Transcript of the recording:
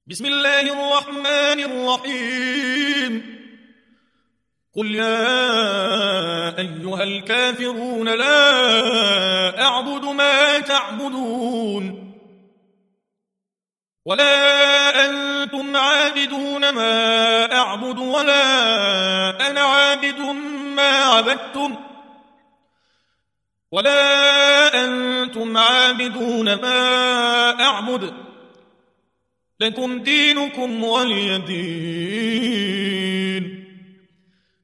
بسم الله الرحمن الرحيم. قل يا أيها الكافرون لا أعبد ما تعبدون ولا أنتم عابدون ما أعبد ولا أنا عابد ما عبدتم ولا أنتم عابدون ما أعبد لكم دينكم ولي دين.